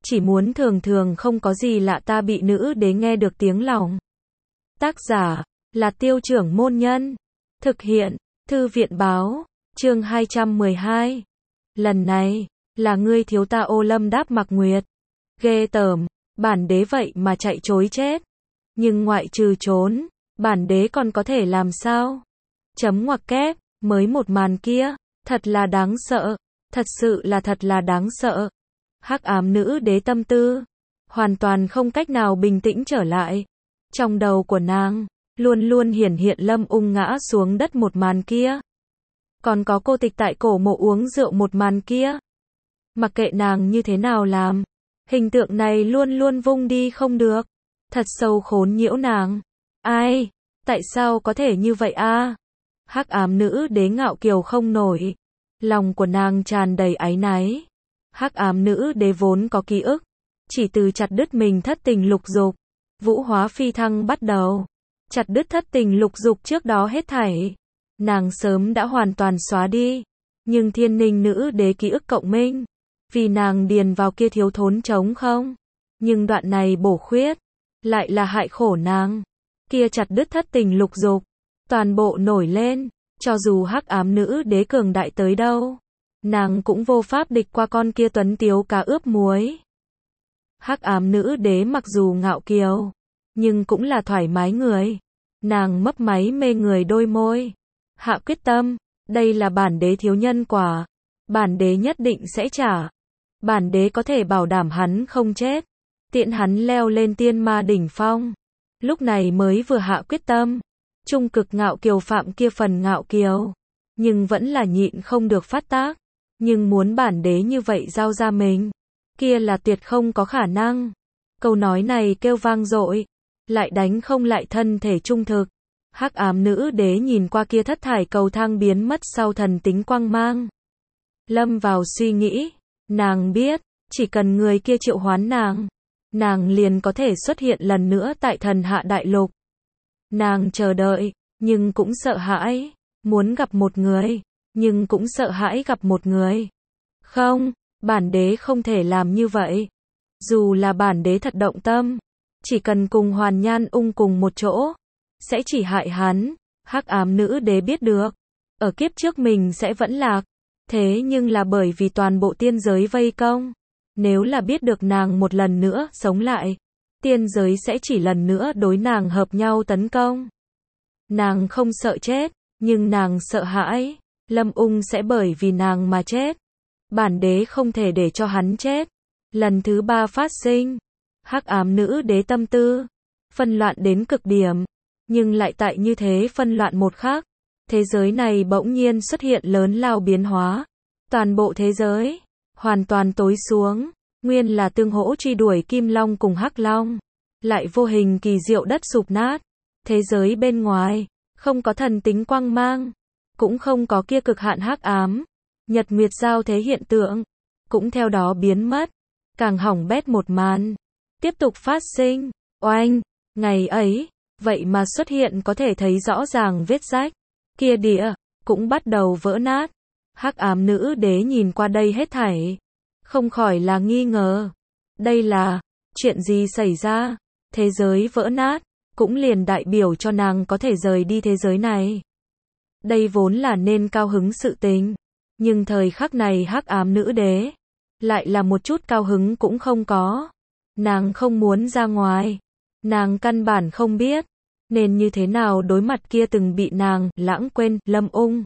chỉ muốn thường thường không có gì lạ ta bị nữ đế nghe được tiếng lòng. Tác giả là Tiêu Trưởng Môn Nhân. Thực hiện Thư viện Báo. Chương 212. Lần này là ngươi thiếu ta. Ô Lâm đáp Mạc Nguyệt. Ghê tởm, bản đế vậy mà chạy trối chết. Nhưng ngoại trừ trốn, bản đế còn có thể làm sao? Chấm ngoặc kép, mới một màn kia, thật là đáng sợ, thật sự là thật là đáng sợ. Hắc ám nữ đế tâm tư, hoàn toàn không cách nào bình tĩnh trở lại. Trong đầu của nàng, luôn luôn hiển hiện Lâm Ung ngã xuống đất một màn kia. Còn có cô tịch tại cổ mộ uống rượu một màn kia. Mặc kệ nàng như thế nào làm, hình tượng này luôn luôn vung đi không được. Thật sâu khốn nhiễu nàng. Ai? Tại sao có thể như vậy a? Hắc ám nữ đế ngạo kiều không nổi. Lòng của nàng tràn đầy áy náy. Hắc ám nữ đế vốn có ký ức. Chỉ từ chặt đứt mình thất tình lục dục, vũ hóa phi thăng bắt đầu. Chặt đứt thất tình lục dục trước đó hết thảy. Nàng sớm đã hoàn toàn xóa đi. Nhưng thiên ninh nữ đế ký ức cộng minh. Vì nàng điền vào kia thiếu thốn trống không. Nhưng đoạn này bổ khuyết. Lại là hại khổ nàng. Kia chặt đứt thất tình lục dục. Toàn bộ nổi lên. Cho dù hắc ám nữ đế cường đại tới đâu, nàng cũng vô pháp địch qua con kia tuấn tiếu cá ướp muối. Hắc ám nữ đế mặc dù ngạo kiều, nhưng cũng là thoải mái người. Nàng mấp máy mê người đôi môi. Hạ quyết tâm, đây là bản đế thiếu nhân quả. Bản đế nhất định sẽ trả. Bản đế có thể bảo đảm hắn không chết. Tiện hắn leo lên tiên ma đỉnh phong. Lúc này mới vừa hạ quyết tâm. Trung cực ngạo kiều phạm kia phần ngạo kiều. Nhưng vẫn là nhịn không được phát tác. Nhưng muốn bản đế như vậy giao ra mình. Kia là tuyệt không có khả năng. Câu nói này kêu vang dội. Lại đánh không lại thân thể trung thực. Hắc ám nữ đế nhìn qua kia thất thải cầu thang biến mất sau thần tính quang mang. Lâm vào suy nghĩ. Nàng biết, chỉ cần người kia triệu hoán nàng, nàng liền có thể xuất hiện lần nữa tại thần hạ đại lục. Nàng chờ đợi, nhưng cũng sợ hãi. Muốn gặp một người, nhưng cũng sợ hãi gặp một người. Không, bản đế không thể làm như vậy. Dù là bản đế thật động tâm, chỉ cần cùng Hoàn Nhan Ung cùng một chỗ, sẽ chỉ hại hắn. Hắc ám nữ đế biết được, ở kiếp trước mình sẽ vẫn lạc. Thế nhưng là bởi vì toàn bộ tiên giới vây công. Nếu là biết được nàng một lần nữa sống lại, tiên giới sẽ chỉ lần nữa đối nàng hợp nhau tấn công. Nàng không sợ chết, nhưng nàng sợ hãi. Lâm Ung sẽ bởi vì nàng mà chết. Bản đế không thể để cho hắn chết. Lần thứ 3 phát sinh. Hắc ám nữ đế tâm tư phân loạn đến cực điểm. Nhưng lại tại như thế phân loạn một khắc, thế giới này bỗng nhiên xuất hiện lớn lao biến hóa. Toàn bộ thế giới hoàn toàn tối xuống. Nguyên là tương hỗ truy đuổi Kim Long cùng Hắc Long, lại vô hình kỳ diệu đất sụp nát. Thế giới bên ngoài không có thần tính quang mang, cũng không có kia cực hạn hắc ám. Nhật nguyệt giao thế hiện tượng cũng theo đó biến mất. Càng hỏng bét một màn tiếp tục phát sinh. Oanh, ngày ấy, vậy mà xuất hiện có thể thấy rõ ràng vết rách. Kia địa cũng bắt đầu vỡ nát. Hắc ám nữ đế nhìn qua đây hết thảy, không khỏi là nghi ngờ. Đây là chuyện gì xảy ra? Thế giới vỡ nát, cũng liền đại biểu cho nàng có thể rời đi thế giới này. Đây vốn là nên cao hứng sự tình. Nhưng thời khắc này hắc ám nữ đế lại là một chút cao hứng cũng không có. Nàng không muốn ra ngoài. Nàng căn bản không biết nên như thế nào đối mặt kia từng bị nàng lãng quên Lâm Ung.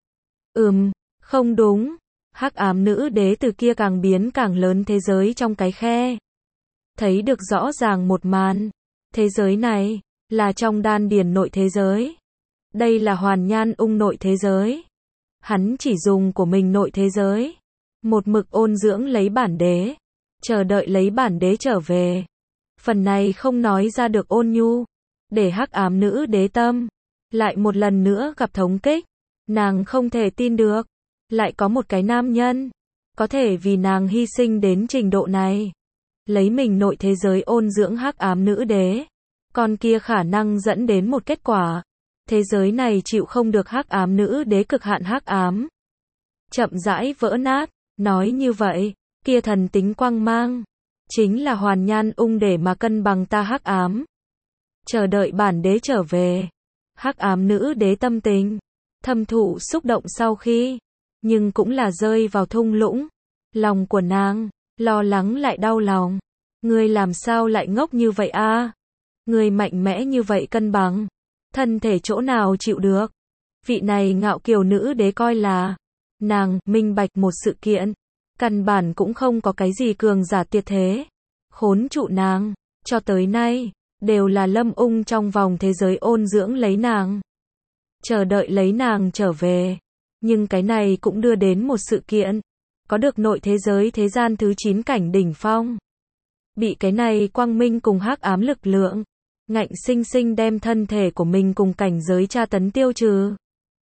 Không đúng. Hắc ám nữ đế từ kia càng biến càng lớn thế giới trong cái khe. Thấy được rõ ràng một màn. Thế giới này là trong đan điền nội thế giới. Đây là Hoàn Nhan Ung nội thế giới. Hắn chỉ dùng của mình nội thế giới. Một mực ôn dưỡng lấy bản đế. Chờ đợi lấy bản đế trở về. Phần này không nói ra được ôn nhu. Để hắc ám nữ đế tâm lại một lần nữa gặp thống kích. Nàng không thể tin được. Lại có một cái nam nhân có thể vì nàng hy sinh đến trình độ này. Lấy mình nội thế giới ôn dưỡng hắc ám nữ đế. Còn kia khả năng dẫn đến một kết quả. Thế giới này chịu không được hắc ám nữ đế cực hạn hắc ám. Chậm rãi vỡ nát. Nói như vậy, kia thần tính quang mang chính là hoàn nhan ung để mà cân bằng ta hắc ám. Chờ đợi bản đế trở về. Hắc ám nữ đế tâm tình thâm thụ xúc động sau khi, nhưng cũng là rơi vào thung lũng. Lòng của nàng lo lắng lại đau lòng. Ngươi làm sao lại ngốc như vậy a? Ngươi mạnh mẽ như vậy cân bằng, thân thể chỗ nào chịu được? Vị này ngạo kiều nữ đế coi là nàng minh bạch một sự kiện, căn bản cũng không có cái gì cường giả tuyệt thế khốn trụ nàng, cho tới nay đều là Lâm Ung trong vòng thế giới ôn dưỡng lấy nàng, chờ đợi lấy nàng trở về. Nhưng cái này cũng đưa đến một sự kiện, có được nội thế giới thế gian thứ 9 cảnh đỉnh phong. Bị cái này quang minh cùng hắc ám lực lượng ngạnh sinh sinh đem thân thể của mình cùng cảnh giới tra tấn tiêu trừ.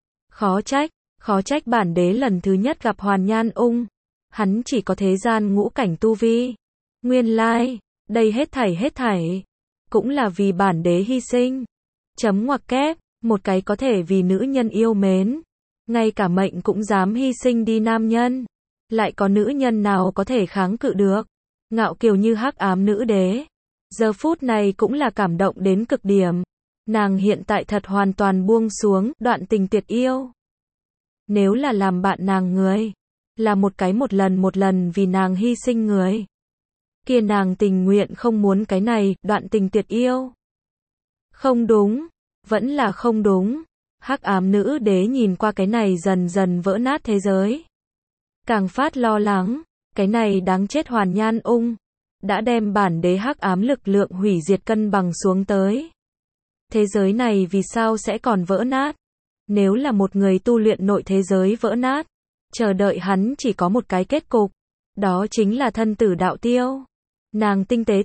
Khó trách bản đế lần thứ nhất gặp Hoàn Nhan Ung, hắn chỉ có thế gian ngũ cảnh tu vi. Nguyên lai, đây hết thảy cũng là vì bản đế hy sinh. Chấm ngoặc kép, một cái có thể vì nữ nhân yêu mến, ngay cả mệnh cũng dám hy sinh đi nam nhân, lại có nữ nhân nào có thể kháng cự được? Ngạo kiều như hắc ám nữ đế, giờ phút này cũng là cảm động đến cực điểm. Nàng hiện tại thật hoàn toàn buông xuống đoạn tình tuyệt yêu. Nếu là làm bạn nàng người, là một lần vì nàng hy sinh người, kia nàng tình nguyện không muốn cái này đoạn tình tuyệt yêu. Không đúng, vẫn là không đúng. Hắc ám nữ đế nhìn qua cái này dần dần vỡ nát thế giới, càng phát lo lắng. Cái này đáng chết Hoàn Nhan Ung đã đem bản đế hắc ám lực lượng hủy diệt cân bằng xuống tới. Thế giới này vì sao sẽ còn vỡ nát? Nếu là một người tu luyện nội thế giới vỡ nát, chờ đợi hắn chỉ có một cái kết cục, đó chính là thân tử đạo tiêu. Nàng tinh tế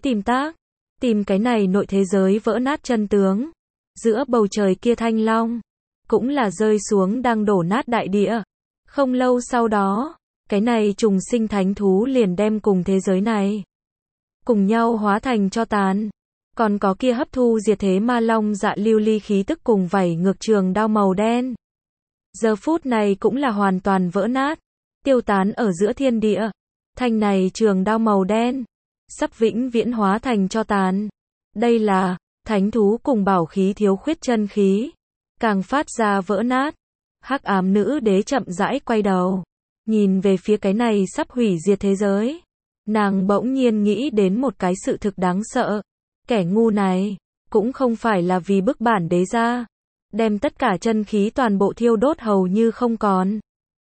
tìm cái này nội thế giới vỡ nát chân tướng. Giữa bầu trời kia thanh long cũng là rơi xuống đang đổ nát đại địa. Không lâu sau đó, cái này trùng sinh thánh thú liền đem cùng thế giới này cùng nhau hóa thành tro tàn. Còn có kia hấp thu diệt thế ma long dạ lưu ly khí tức cùng vảy ngược trường đao màu đen, giờ phút này cũng là hoàn toàn vỡ nát, tiêu tán ở giữa thiên địa. Thanh này trường đao màu đen sắp vĩnh viễn hóa thành tro tàn. Đây là thánh thú cùng bảo khí thiếu khuyết chân khí, càng phát ra vỡ nát. Hắc ám nữ đế chậm rãi quay đầu, nhìn về phía cái này sắp hủy diệt thế giới. Nàng bỗng nhiên nghĩ đến một cái sự thực đáng sợ. Kẻ ngu này cũng không phải là vì bức bản đế ra, đem tất cả chân khí toàn bộ thiêu đốt hầu như không còn,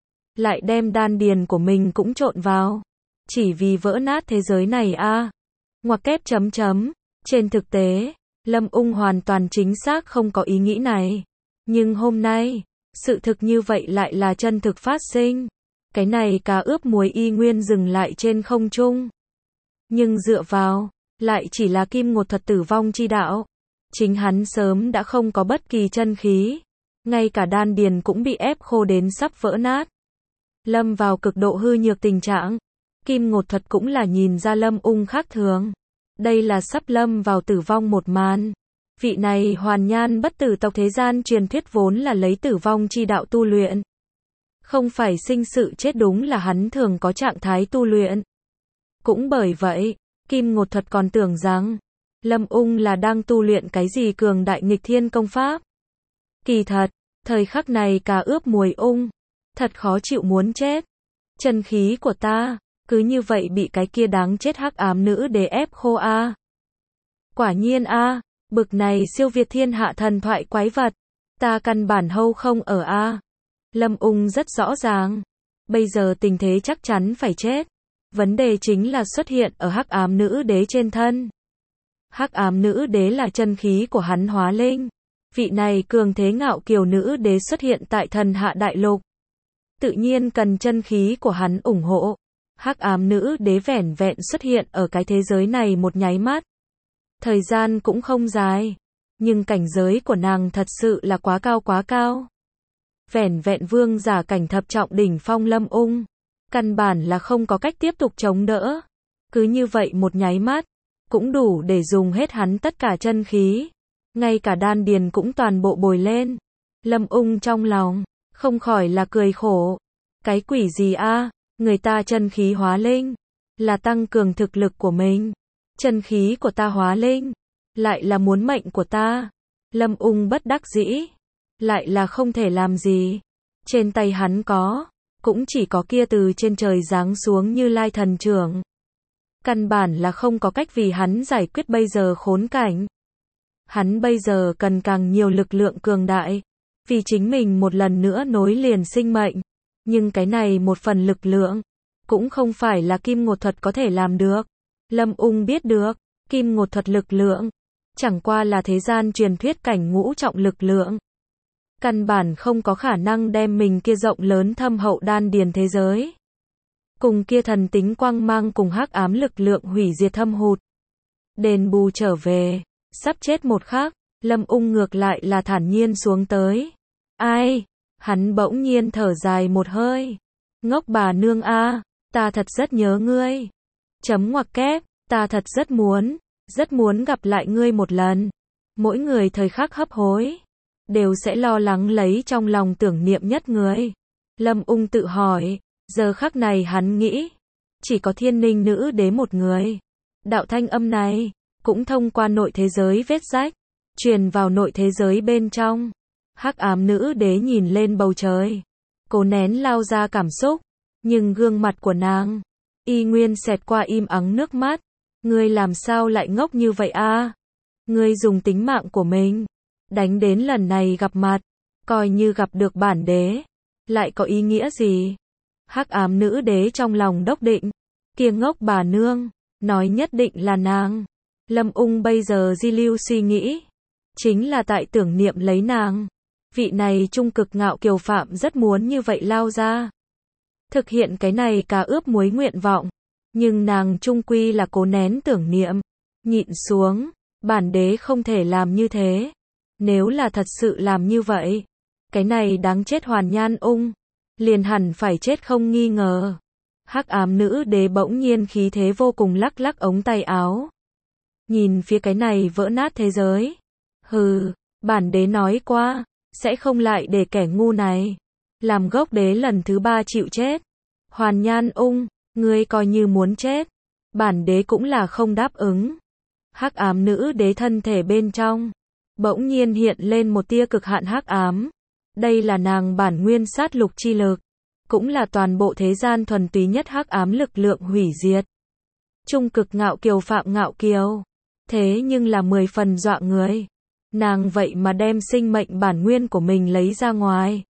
lại đem đan điền của mình cũng trộn vào, chỉ vì vỡ nát thế giới này a. Ngoặc kép chấm chấm. Trên thực tế, Lâm Ung hoàn toàn chính xác không có ý nghĩ này. Nhưng hôm nay, sự thực như vậy lại là chân thực phát sinh. Cái này cá ướp muối y nguyên dừng lại trên không trung. Nhưng dựa vào, lại chỉ là kim ngột thuật tử vong chi đạo. Chính hắn sớm đã không có bất kỳ chân khí. Ngay cả đan điền cũng bị ép khô đến sắp vỡ nát. Lâm vào cực độ hư nhược tình trạng. Kim ngột thuật cũng là nhìn ra Lâm Ung khác thường. Đây là sắp lâm vào tử vong một màn. Vị này Hoàn Nhan bất tử tộc thế gian truyền thuyết vốn là lấy tử vong chi đạo tu luyện. Không phải sinh sự chết, đúng là hắn thường có trạng thái tu luyện. Cũng bởi vậy, Kim ngột thuật còn tưởng rằng Lâm Ung là đang tu luyện cái gì cường đại nghịch thiên công pháp. Kỳ thật, thời khắc này cá ướp muối ung thật khó chịu muốn chết. Chân khí của ta cứ như vậy bị cái kia đáng chết hắc ám nữ đế ép khô a. Quả nhiên a, bực này siêu việt thiên hạ thần thoại quái vật, ta căn bản hâu không ở a. Lâm Ung rất rõ ràng, bây giờ tình thế chắc chắn phải chết. Vấn đề chính là xuất hiện ở hắc ám nữ đế trên thân. Hắc ám nữ đế là chân khí của hắn hóa linh. Vị này cường thế ngạo kiều nữ đế xuất hiện tại thần hạ đại lục, tự nhiên cần chân khí của hắn ủng hộ. Hắc ám nữ đế vẻn vẹn xuất hiện ở cái thế giới này một nháy mắt. Thời gian cũng không dài, nhưng cảnh giới của nàng thật sự là quá cao. Vẻn vẹn vương giả cảnh thập trọng đỉnh phong Lâm Ung, căn bản là không có cách tiếp tục chống đỡ. Cứ như vậy một nháy mắt, cũng đủ để dùng hết hắn tất cả chân khí. Ngay cả đan điền cũng toàn bộ bồi lên. Lâm Ung trong lòng không khỏi là cười khổ. Cái quỷ gì a, người ta chân khí hóa linh, là tăng cường thực lực của mình. Chân khí của ta hóa linh, lại là muốn mệnh của ta. Lâm Ung bất đắc dĩ, lại là không thể làm gì. Trên tay hắn có, cũng chỉ có kia từ trên trời giáng xuống Như Lai thần trưởng. Căn bản là không có cách vì hắn giải quyết bây giờ khốn cảnh. Hắn bây giờ cần càng nhiều lực lượng cường đại, vì chính mình một lần nữa nối liền sinh mệnh. Nhưng cái này một phần lực lượng, cũng không phải là kim ngột thuật có thể làm được. Lâm Ung biết được, kim ngột thuật lực lượng, chẳng qua là thế gian truyền thuyết cảnh ngũ trọng lực lượng. Căn bản không có khả năng đem mình kia rộng lớn thâm hậu đan điền thế giới. Cùng kia thần tính quang mang cùng hắc ám lực lượng hủy diệt thâm hụt. Đền bù trở về, sắp chết một khắc, Lâm Ung ngược lại là thản nhiên xuống tới. Ai? Hắn bỗng nhiên thở dài một hơi. Ngốc bà nương a, ta thật rất nhớ ngươi. Chấm ngoặc kép, ta thật rất muốn gặp lại ngươi một lần. Mỗi người thời khắc hấp hối, đều sẽ lo lắng lấy trong lòng tưởng niệm nhất người. Lâm Ung tự hỏi, giờ khắc này hắn nghĩ, chỉ có Thiên Ninh nữ đế một người. Đạo thanh âm này, cũng thông qua nội thế giới vết rách, truyền vào nội thế giới bên trong. Hắc ám nữ đế nhìn lên bầu trời, cố nén lao ra cảm xúc, nhưng gương mặt của nàng, y nguyên xẹt qua im ắng nước mắt. Ngươi làm sao lại ngốc như vậy a? Ngươi dùng tính mạng của mình, đánh đến lần này gặp mặt, coi như gặp được bản đế, lại có ý nghĩa gì? Hắc ám nữ đế trong lòng đốc định, kia ngốc bà nương, nói nhất định là nàng. Lâm Ung bây giờ di lưu suy nghĩ, chính là tại tưởng niệm lấy nàng. Vị này trung cực ngạo kiều phạm rất muốn như vậy lao ra, thực hiện cái này cả ướp muối nguyện vọng, nhưng nàng trung quy là cố nén tưởng niệm, nhịn xuống, bản đế không thể làm như thế. Nếu là thật sự làm như vậy, cái này đáng chết Hoàn Nhan Ung, liền hẳn phải chết không nghi ngờ. Hắc ám nữ đế bỗng nhiên khí thế vô cùng lắc lắc ống tay áo. Nhìn phía cái này vỡ nát thế giới. Hừ, bản đế nói qua, sẽ không lại để kẻ ngu này làm gốc đế lần thứ 3 chịu chết. Hoàn Nhan Ung, ngươi coi như muốn chết, bản đế cũng là không đáp ứng. Hắc ám nữ đế thân thể bên trong, bỗng nhiên hiện lên một tia cực hạn hắc ám. Đây là nàng bản nguyên sát lục chi lực, cũng là toàn bộ thế gian thuần túy nhất hắc ám lực lượng hủy diệt. Trung cực ngạo kiều phạm ngạo kiều, thế nhưng là 10 phần dọa người. Nàng vậy mà đem sinh mệnh bản nguyên của mình lấy ra ngoài,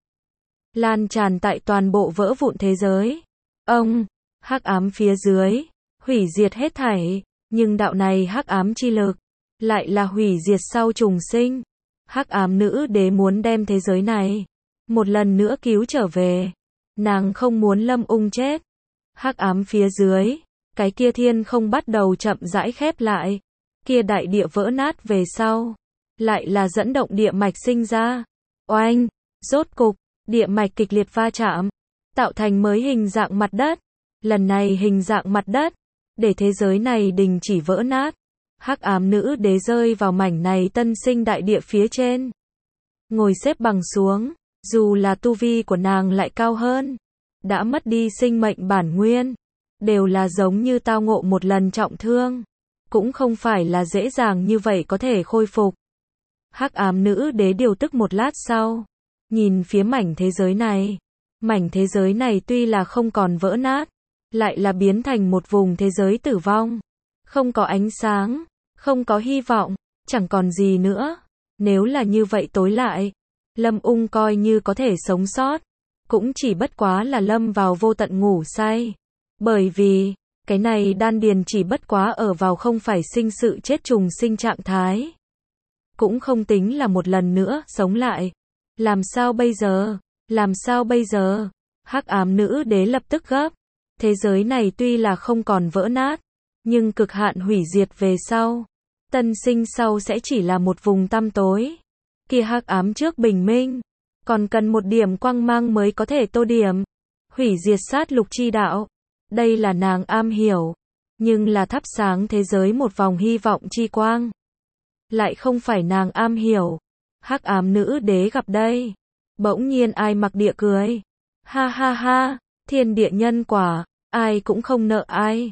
lan tràn tại toàn bộ vỡ vụn thế giới. Ông, hắc ám phía dưới, hủy diệt hết thảy, nhưng đạo này hắc ám chi lực, lại là hủy diệt sau trùng sinh. Hắc ám nữ đế muốn đem thế giới này một lần nữa cứu trở về. Nàng không muốn Lâm Ung chết. Hắc ám phía dưới, cái kia thiên không bắt đầu chậm rãi khép lại. Kia đại địa vỡ nát về sau, lại là dẫn động địa mạch sinh ra. Oanh, rốt cục, địa mạch kịch liệt va chạm, tạo thành mới hình dạng mặt đất. Lần này hình dạng mặt đất, để thế giới này đình chỉ vỡ nát. Hắc ám nữ đế rơi vào mảnh này tân sinh đại địa phía trên, ngồi xếp bằng xuống. Dù là tu vi của nàng lại cao hơn, đã mất đi sinh mệnh bản nguyên, đều là giống như tao ngộ một lần trọng thương, cũng không phải là dễ dàng như vậy có thể khôi phục. Hắc ám nữ đế điều tức một lát sau, nhìn phía mảnh thế giới này. Mảnh thế giới này tuy là không còn vỡ nát, lại là biến thành một vùng thế giới tử vong. Không có ánh sáng, không có hy vọng, chẳng còn gì nữa. Nếu là như vậy tối lại, Lâm Ung coi như có thể sống sót, cũng chỉ bất quá là lâm vào vô tận ngủ say. Bởi vì, cái này đan điền chỉ bất quá ở vào không phải sinh sự chết trùng sinh trạng thái. Cũng không tính là một lần nữa sống lại. Làm sao bây giờ? Làm sao bây giờ? Hắc ám nữ đế lập tức gấp. Thế giới này tuy là không còn vỡ nát, nhưng cực hạn hủy diệt về sau, tân sinh sau sẽ chỉ là một vùng tăm tối. Kia hắc ám trước bình minh, còn cần một điểm quang mang mới có thể tô điểm. Hủy diệt sát lục chi đạo, đây là nàng am hiểu, nhưng là thắp sáng thế giới một vòng hy vọng chi quang, lại không phải nàng am hiểu. Hắc ám nữ đế gặp đây, bỗng nhiên ai mặc địa cười. Ha ha ha, thiên địa nhân quả, ai cũng không nợ ai.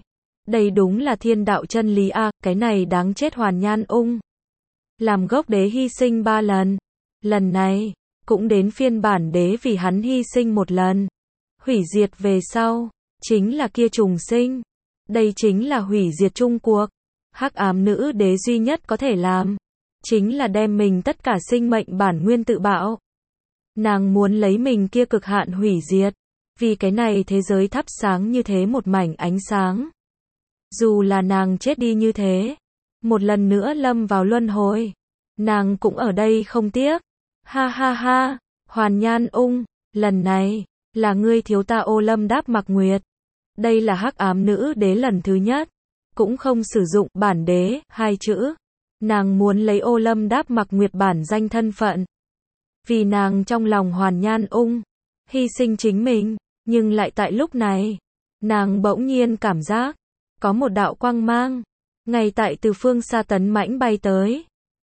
Đây đúng là thiên đạo chân lý a, cái này đáng chết Hoàn Nhan Ung. Làm gốc đế hy sinh 3 lần. Lần này, cũng đến phiên bản đế vì hắn hy sinh 1 lần. Hủy diệt về sau, chính là kia trùng sinh. Đây chính là hủy diệt chung cuộc. Hắc ám nữ đế duy nhất có thể làm, chính là đem mình tất cả sinh mệnh bản nguyên tự bạo. Nàng muốn lấy mình kia cực hạn hủy diệt, vì cái này thế giới thắp sáng như thế một mảnh ánh sáng. Dù là nàng chết đi như thế, một lần nữa lâm vào luân hồi, nàng cũng ở đây không tiếc. Ha ha ha, Hoàn Nhan Ung, lần này, là ngươi thiếu ta ô lâm đáp mặc nguyệt. Đây là hắc ám nữ đế lần thứ nhất, cũng không sử dụng bản đế, 2 chữ. Nàng muốn lấy ô lâm đáp mặc nguyệt bản danh thân phận. Vì nàng trong lòng Hoàn Nhan Ung, hy sinh chính mình, nhưng lại tại lúc này, nàng bỗng nhiên cảm giác, có một đạo quang mang, ngay tại từ phương xa tấn mãnh bay tới.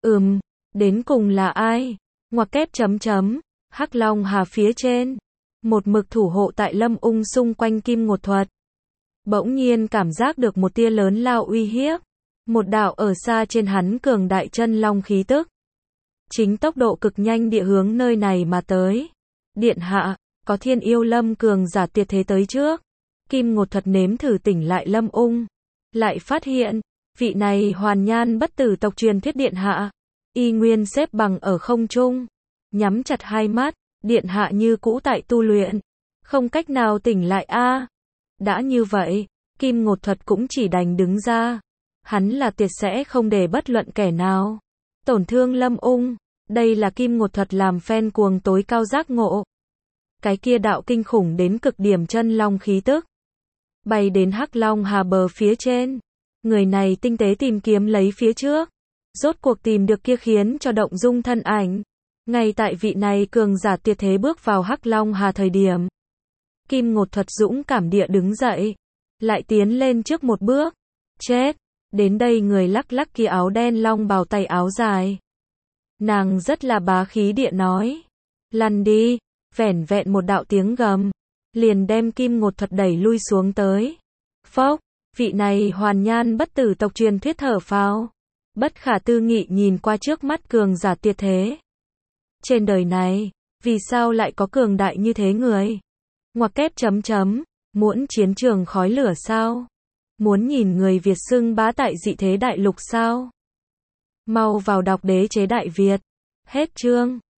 Đến cùng là ai? Ngoặc kép chấm chấm, Hắc Long Hà phía trên, một mực thủ hộ tại Lâm Ung xung quanh Kim Ngột Thuật. Bỗng nhiên cảm giác được một tia lớn lao uy hiếp, một đạo ở xa trên hắn cường đại chân long khí tức. Chính tốc độ cực nhanh địa hướng nơi này mà tới. Điện hạ, có Thiên Yêu Lâm cường giả tuyệt thế tới trước. Kim Ngột Thuật nếm thử tỉnh lại Lâm Ung, lại phát hiện, vị này Hoàn Nhan bất tử tộc truyền thuyết điện hạ, y nguyên xếp bằng ở không trung, nhắm chặt hai mắt, điện hạ như cũ tại tu luyện, không cách nào tỉnh lại a. Đã như vậy, Kim Ngột Thuật cũng chỉ đành đứng ra. Hắn là tuyệt sẽ không để bất luận kẻ nào tổn thương Lâm Ung. Đây là Kim Ngột Thuật làm fan cuồng tối cao giác ngộ. Cái kia đạo kinh khủng đến cực điểm chân long khí tức, bay đến Hắc Long Hà bờ phía trên. Người này tinh tế tìm kiếm lấy phía trước, rốt cuộc tìm được kia khiến cho động dung thân ảnh. Ngay tại vị này cường giả tuyệt thế bước vào Hắc Long Hà thời điểm, Kim Ngột Thuật dũng cảm địa đứng dậy, lại tiến lên trước một bước. Chết! Đến đây người lắc lắc kia áo đen long bào tay áo dài. Nàng rất là bá khí địa nói. Lăn đi! Vẻn vẹn một đạo tiếng gầm, liền đem Kim Ngột Thuật đẩy lui xuống tới. Phốc! Vị này Hoàn Nhan bất tử tộc truyền thuyết thở phào. Bất khả tư nghị nhìn qua trước mắt cường giả tuyệt thế. Trên đời này, vì sao lại có cường đại như thế người? Ngoặc kép chấm chấm, muốn chiến trường khói lửa sao? Muốn nhìn người Việt xưng bá tại dị thế đại lục sao? Mau vào đọc Đế chế Đại Việt. Hết chương.